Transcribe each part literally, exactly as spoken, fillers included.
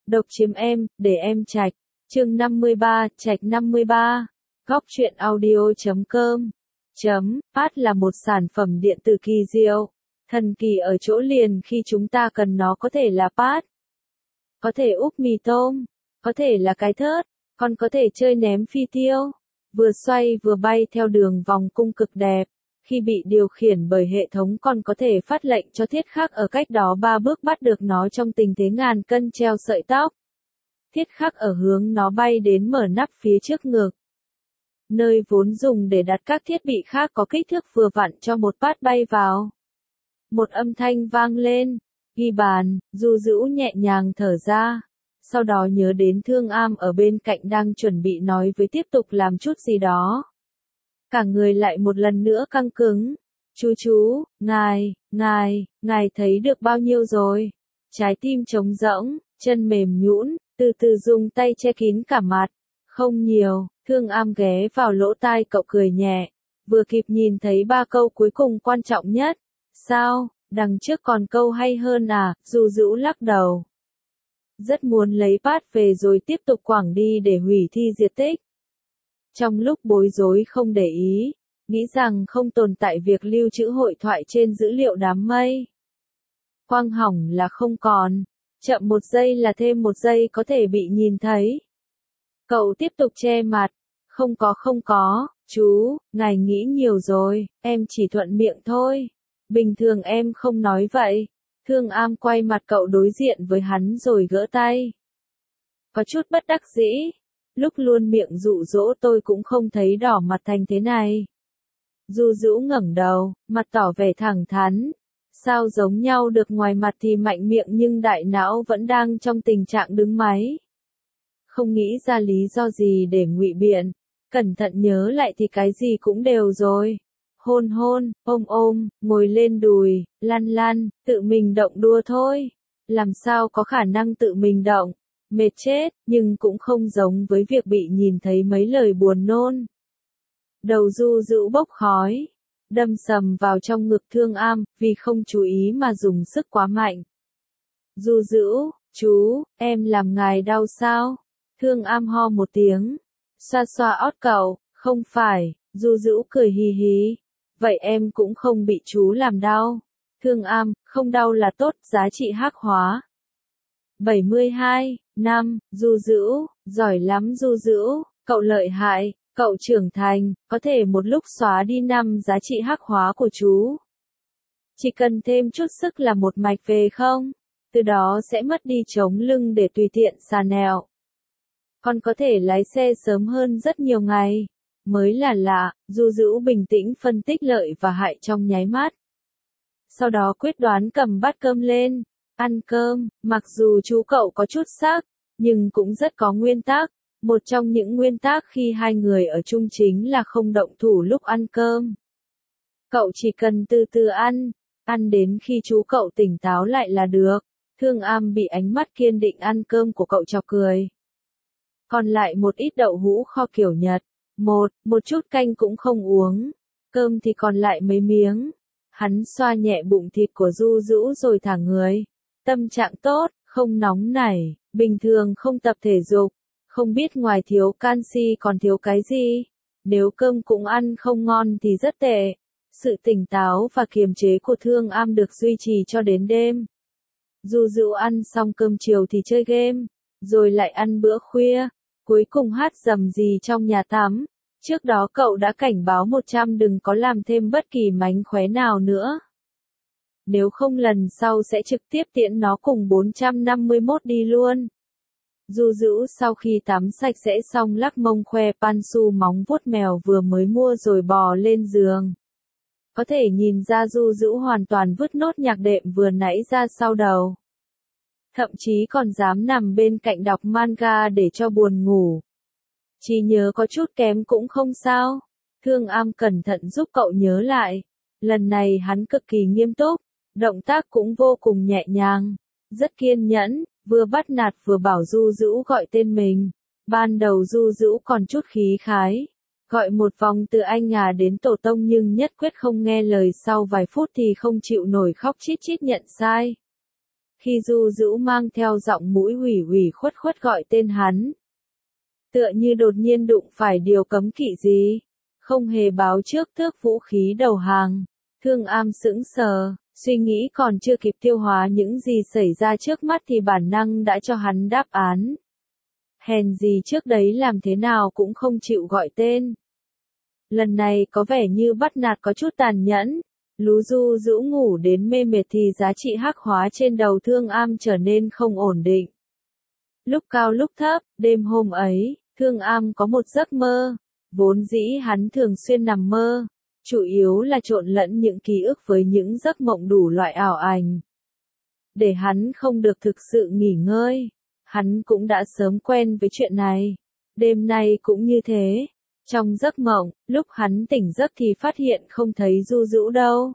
Độc chiếm em, để em trạch. Chương năm mươi ba, trạch năm mươi ba. Góc truyện audio chấm com. Chấm, Pad là một sản phẩm điện tử kỳ diệu. Thần kỳ ở chỗ liền khi chúng ta cần nó có thể là pad, có thể úp mì tôm, có thể là cái thớt, còn có thể chơi ném phi tiêu, vừa xoay vừa bay theo đường vòng cung cực đẹp. Khi bị điều khiển bởi hệ thống còn có thể phát lệnh cho thiết khắc ở cách đó ba bước bắt được nó trong tình thế ngàn cân treo sợi tóc. Thiết khắc ở hướng nó bay đến mở nắp phía trước ngực, nơi vốn dùng để đặt các thiết bị khác có kích thước vừa vặn cho một pad bay vào. Một âm thanh vang lên, ghi bàn, Du Dữu nhẹ nhàng thở ra. Sau đó nhớ đến Thương Am ở bên cạnh đang chuẩn bị nói với tiếp tục làm chút gì đó. Cả người lại một lần nữa căng cứng. Chú chú, ngài, ngài, ngài thấy được bao nhiêu rồi? Trái tim trống rỗng, chân mềm nhũn, từ từ dùng tay che kín cả mặt. Không nhiều, Thương Am ghé vào lỗ tai cậu cười nhẹ. Vừa kịp nhìn thấy ba câu cuối cùng quan trọng nhất. Sao, đằng trước còn câu hay hơn à? Du Dữu lắc đầu. Rất muốn lấy pad về rồi tiếp tục quảng đi để hủy thi diệt tích. Trong lúc bối rối không để ý, nghĩ rằng không tồn tại việc lưu trữ hội thoại trên dữ liệu đám mây. Quang hỏng là không còn, chậm một giây là thêm một giây có thể bị nhìn thấy. Cậu tiếp tục che mặt, không có không có, chú, ngài nghĩ nhiều rồi, em chỉ thuận miệng thôi. Bình thường em không nói vậy. Thương Am quay mặt cậu đối diện với hắn rồi gỡ tay. Có chút bất đắc dĩ. Lúc luôn miệng dụ dỗ tôi cũng không thấy đỏ mặt thành thế này. Du Dữu ngẩng đầu, mặt tỏ vẻ thẳng thắn. Sao giống nhau được, ngoài mặt thì mạnh miệng nhưng đại não vẫn đang trong tình trạng đứng máy. Không nghĩ ra lý do gì để ngụy biện. Cẩn thận nhớ lại thì cái gì cũng đều rồi. Hôn hôn, ôm ôm, ngồi lên đùi, lăn lăn, tự mình động đua thôi. Làm sao có khả năng tự mình động? Mệt chết, nhưng cũng không giống với việc bị nhìn thấy mấy lời buồn nôn. Đầu Du Dữu bốc khói, đâm sầm vào trong ngực Thương Am, vì không chú ý mà dùng sức quá mạnh. Du Dữu, chú, em làm ngài đau sao? Thương Am ho một tiếng, xoa xoa ót cậu, không phải. Du Dữu cười hì hì. Vậy em cũng không bị chú làm đau. Thương Am, không đau là tốt, giá trị hắc hóa. bảy mươi hai, năm, Du Dữu, giỏi lắm Du Dữu, cậu lợi hại, cậu trưởng thành, có thể một lúc xóa đi năm giá trị hắc hóa của chú. Chỉ cần thêm chút sức là một mạch về không? Từ đó sẽ mất đi chống lưng để tùy tiện xà nẹo. Còn có thể lái xe sớm hơn rất nhiều ngày. Mới là lạ, Du Dữu bình tĩnh phân tích lợi và hại trong nháy mắt. Sau đó quyết đoán cầm bát cơm lên, ăn cơm, mặc dù chú cậu có chút sắc, nhưng cũng rất có nguyên tắc. Một trong những nguyên tắc khi hai người ở chung chính là không động thủ lúc ăn cơm. Cậu chỉ cần từ từ ăn, ăn đến khi chú cậu tỉnh táo lại là được. Thương Am bị ánh mắt kiên định ăn cơm của cậu chọc cười. Còn lại một ít đậu hũ kho kiểu Nhật. Một, một chút canh cũng không uống. Cơm thì còn lại mấy miếng. Hắn xoa nhẹ bụng thịt của Du Dữu rồi thả người. Tâm trạng tốt, không nóng nảy, bình thường không tập thể dục. Không biết ngoài thiếu canxi còn thiếu cái gì. Nếu cơm cũng ăn không ngon thì rất tệ. Sự tỉnh táo và kiềm chế của Thương Am được duy trì cho đến đêm. Du Dữu ăn xong cơm chiều thì chơi game. Rồi lại ăn bữa khuya. Cuối cùng hát rầm rì trong nhà tắm. Trước đó cậu đã cảnh báo một trăm đừng có làm thêm bất kỳ mánh khóe nào nữa. Nếu không lần sau sẽ trực tiếp tiễn nó cùng bốn trăm năm mươi mốt đi luôn. Du Dữu sau khi tắm sạch sẽ xong lắc mông khoe Pansu móng vuốt mèo vừa mới mua rồi bò lên giường. Có thể nhìn ra Du Dữu hoàn toàn vứt nốt nhạc đệm vừa nãy ra sau đầu. Thậm chí còn dám nằm bên cạnh đọc manga để cho buồn ngủ. Trí nhớ có chút kém cũng không sao. Thương Am cẩn thận giúp cậu nhớ lại. Lần này hắn cực kỳ nghiêm túc, động tác cũng vô cùng nhẹ nhàng, rất kiên nhẫn, vừa bắt nạt vừa bảo Du Dữu gọi tên mình. Ban đầu Du Dữu còn chút khí khái, gọi một vòng từ anh à đến tổ tông nhưng nhất quyết không nghe lời, sau vài phút thì không chịu nổi khóc chít chít nhận sai. khi Du Dữu mang theo giọng mũi ủy ủy khuất khuất gọi tên hắn. Tựa như đột nhiên đụng phải điều cấm kỵ gì, không hề báo trước tước vũ khí đầu hàng. Thương Am sững sờ, suy nghĩ còn chưa kịp tiêu hóa những gì xảy ra trước mắt thì bản năng đã cho hắn đáp án. Hèn gì trước đấy làm thế nào cũng không chịu gọi tên. Lần này có vẻ như bắt nạt có chút tàn nhẫn. Lú Du Dữu ngủ đến mê mệt thì giá trị hắc hóa trên đầu Thương Am trở nên không ổn định. Lúc cao lúc thấp, đêm hôm ấy, Thương Am có một giấc mơ. Vốn dĩ hắn thường xuyên nằm mơ, chủ yếu là trộn lẫn những ký ức với những giấc mộng đủ loại ảo ảnh. Để hắn không được thực sự nghỉ ngơi, hắn cũng đã sớm quen với chuyện này. Đêm nay cũng như thế. Trong giấc mộng, lúc hắn tỉnh giấc thì phát hiện không thấy Du Dữu đâu.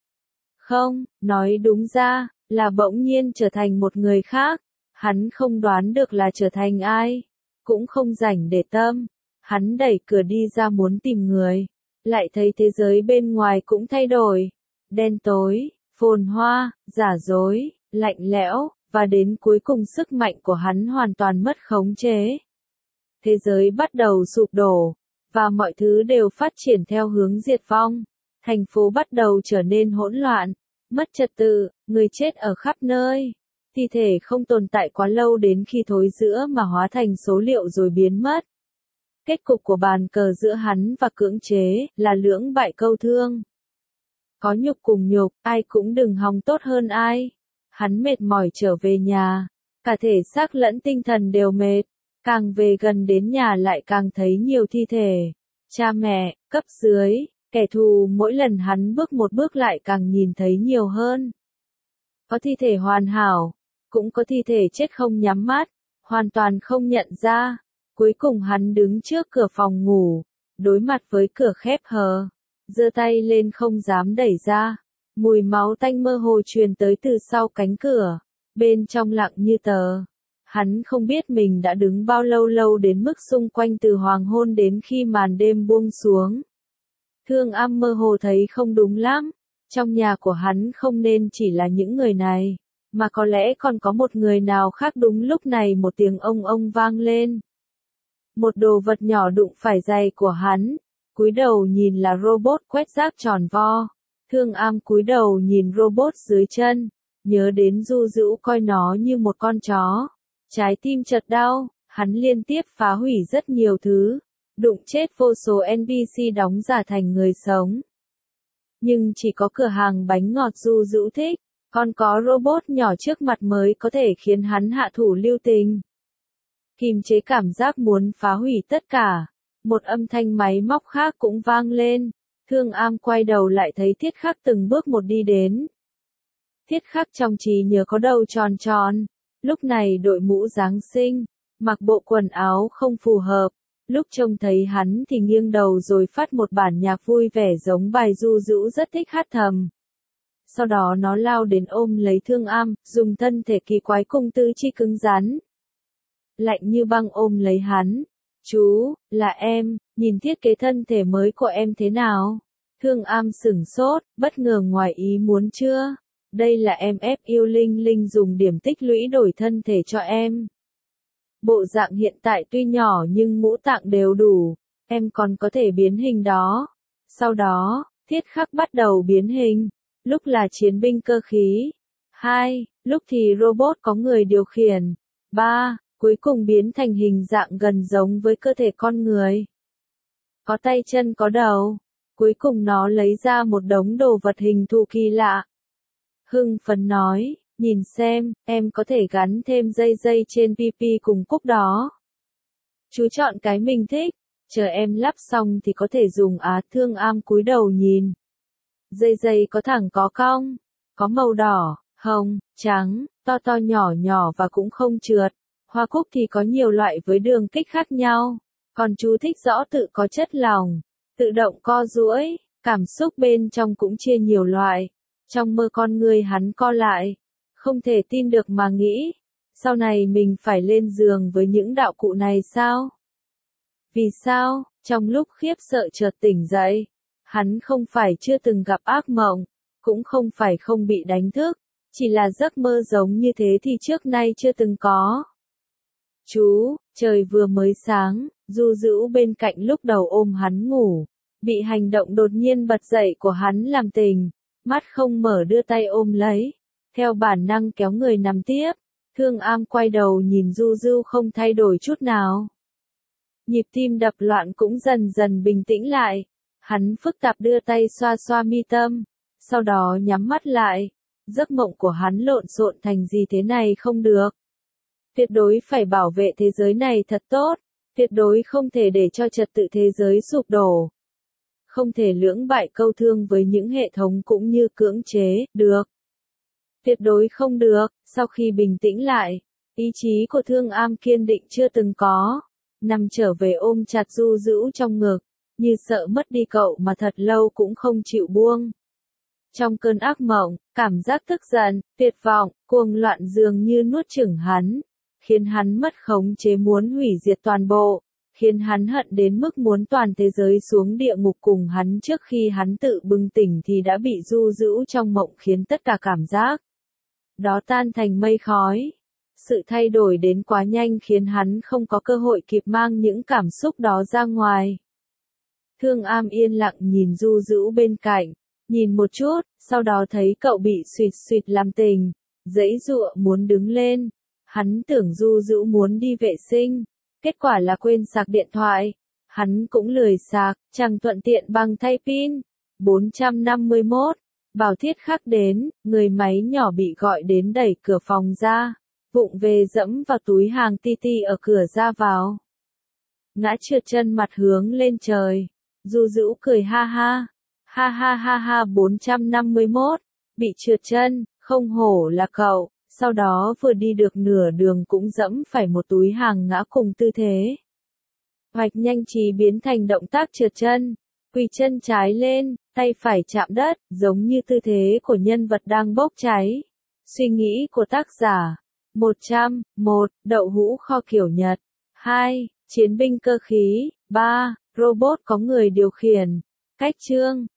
Không, nói đúng ra, là bỗng nhiên trở thành một người khác. Hắn không đoán được là trở thành ai, cũng không rảnh để tâm. Hắn đẩy cửa đi ra muốn tìm người, lại thấy thế giới bên ngoài cũng thay đổi. Đen tối, phồn hoa, giả dối, lạnh lẽo, và đến cuối cùng sức mạnh của hắn hoàn toàn mất khống chế. Thế giới bắt đầu sụp đổ, và mọi thứ đều phát triển theo hướng diệt vong. Thành phố bắt đầu trở nên hỗn loạn, mất trật tự, người chết ở khắp nơi. Thi thể không tồn tại quá lâu đến khi thối rữa mà hóa thành số liệu rồi biến mất. Kết cục của bàn cờ giữa hắn và cưỡng chế là lưỡng bại câu thương. Có nhục cùng nhục, ai cũng đừng hòng tốt hơn ai. Hắn mệt mỏi trở về nhà, cả thể xác lẫn tinh thần đều mệt. Càng về gần đến nhà lại càng thấy nhiều thi thể. Cha mẹ, cấp dưới, kẻ thù, mỗi lần hắn bước một bước lại càng nhìn thấy nhiều hơn. Có thi thể hoàn hảo, cũng có thi thể chết không nhắm mắt, hoàn toàn không nhận ra. Cuối cùng hắn đứng trước cửa phòng ngủ, đối mặt với cửa khép hờ, giơ tay lên không dám đẩy ra. Mùi máu tanh mơ hồ truyền tới từ sau cánh cửa, bên trong lặng như tờ. Hắn không biết mình đã đứng bao lâu lâu đến mức xung quanh từ hoàng hôn đến khi màn đêm buông xuống. Thương Am mơ hồ thấy không đúng lắm, trong nhà của hắn không nên chỉ là những người này, mà có lẽ còn có một người nào khác. Đúng lúc này một tiếng ông ông vang lên. Một đồ vật nhỏ đụng phải giày của hắn, cúi đầu nhìn là robot quét rác tròn vo. Thương Am cúi đầu nhìn robot dưới chân, nhớ đến Du Dữu coi nó như một con chó. Trái tim chợt đau, hắn liên tiếp phá hủy rất nhiều thứ, đụng chết vô số en pê xê đóng giả thành người sống. Nhưng chỉ có cửa hàng bánh ngọt Du Dữu thích, còn có robot nhỏ trước mặt mới có thể khiến hắn hạ thủ lưu tình. Kìm chế cảm giác muốn phá hủy tất cả, một âm thanh máy móc khác cũng vang lên. Thương Am quay đầu lại thấy Thiết Khắc từng bước một đi đến. Thiết Khắc trong trí nhớ có đầu tròn tròn, lúc này đội mũ Giáng sinh, mặc bộ quần áo không phù hợp. Lúc trông thấy hắn thì nghiêng đầu rồi phát một bản nhạc vui vẻ giống bài Du Dữu rất thích hát thầm. Sau đó nó lao đến ôm lấy Thương Am, dùng thân thể kỳ quái cùng tứ chi cứng rắn. Lạnh như băng ôm lấy hắn. Chú, là em, nhìn thiết kế thân thể mới của em thế nào? Thương Am sửng sốt, bất ngờ ngoài ý muốn chưa? Đây là em ép yêu Linh Linh dùng điểm tích lũy đổi thân thể cho em. Bộ dạng hiện tại tuy nhỏ nhưng ngũ tạng đều đủ, em còn có thể biến hình đó. Sau đó, Thiết Khắc bắt đầu biến hình, lúc là chiến binh cơ khí. Hai, lúc thì robot có người điều khiển. Ba, cuối cùng biến thành hình dạng gần giống với cơ thể con người. Có tay chân có đầu. Cuối cùng nó lấy ra một đống đồ vật hình thù kỳ lạ. Hưng phấn nói, nhìn xem, em có thể gắn thêm dây dây trên pê pê cùng cúc đó. Chú chọn cái mình thích, chờ em lắp xong thì có thể dùng. Á. Thương Am cúi đầu nhìn. Dây dây có thẳng có cong, có màu đỏ, hồng, trắng, to to nhỏ nhỏ và cũng không trượt. Hoa cúc thì có nhiều loại với đường kích khác nhau, còn chú thích rõ tự có chất lỏng, tự động co duỗi, cảm xúc bên trong cũng chia nhiều loại. Trong mơ con người hắn co lại, không thể tin được mà nghĩ, sau này mình phải lên giường với những đạo cụ này sao? Vì sao? Trong lúc khiếp sợ chợt tỉnh dậy, hắn không phải chưa từng gặp ác mộng, cũng không phải không bị đánh thức, Chỉ là giấc mơ giống như thế thì trước nay chưa từng có. Chú, trời vừa mới sáng, Du Dữu bên cạnh lúc đầu ôm hắn ngủ, bị hành động đột nhiên bật dậy của hắn làm tình, mắt không mở đưa tay ôm lấy, theo bản năng kéo người nằm tiếp. Thương Am quay đầu nhìn Du Dữu không thay đổi chút nào. Nhịp tim đập loạn cũng dần dần bình tĩnh lại, hắn phức tạp đưa tay xoa xoa mi tâm, sau đó nhắm mắt lại. Giấc mộng của hắn lộn xộn thành gì thế này không được. Tuyệt đối phải bảo vệ thế giới này thật tốt, tuyệt đối không thể để cho trật tự thế giới sụp đổ. Không thể lưỡng bại câu thương với những hệ thống cũng như cưỡng chế, được. Tuyệt đối không được. Sau khi bình tĩnh lại, ý chí của Thương Am kiên định chưa từng có, nằm trở về ôm chặt Du Dữu trong ngực, như sợ mất đi cậu mà thật lâu cũng không chịu buông. Trong cơn ác mộng, cảm giác tức giận, tuyệt vọng, cuồng loạn dường như nuốt chửng hắn, khiến hắn mất khống chế muốn hủy diệt toàn bộ, khiến hắn hận đến mức muốn toàn thế giới xuống địa ngục cùng hắn. Trước khi hắn tự bừng tỉnh thì đã bị Du Dữu trong mộng khiến tất cả cảm giác đó tan thành mây khói. Sự thay đổi đến quá nhanh khiến hắn không có cơ hội kịp mang những cảm xúc đó ra ngoài. Thương Am yên lặng nhìn Du Dữu bên cạnh, nhìn một chút, sau đó thấy cậu bị suỵt suỵt làm tình, giãy giụa muốn đứng lên. Hắn tưởng Du Dữu muốn đi vệ sinh, kết quả là quên sạc điện thoại. Hắn cũng lười sạc, chẳng thuận tiện bằng thay pin. bốn trăm năm mươi mốt, Bảo Thiết Khắc đến, người máy nhỏ bị gọi đến đẩy cửa phòng ra, vụng về dẫm vào túi hàng ti ti ở cửa ra vào. Ngã trượt chân mặt hướng lên trời, Du Dữu cười ha ha, ha ha ha ha. Bốn trăm năm mươi mốt, bị trượt chân, không hổ là cậu. Sau đó vừa đi được nửa đường cũng dẫm phải một túi hàng ngã cùng tư thế hoạch nhanh trí biến thành động tác trượt chân, quỳ chân trái lên, tay phải chạm đất, giống như tư thế của nhân vật đang bốc cháy. Suy nghĩ của tác giả. một trăm một Đậu hũ kho kiểu Nhật. hai Chiến binh cơ khí. ba Robot có người điều khiển. Cách chương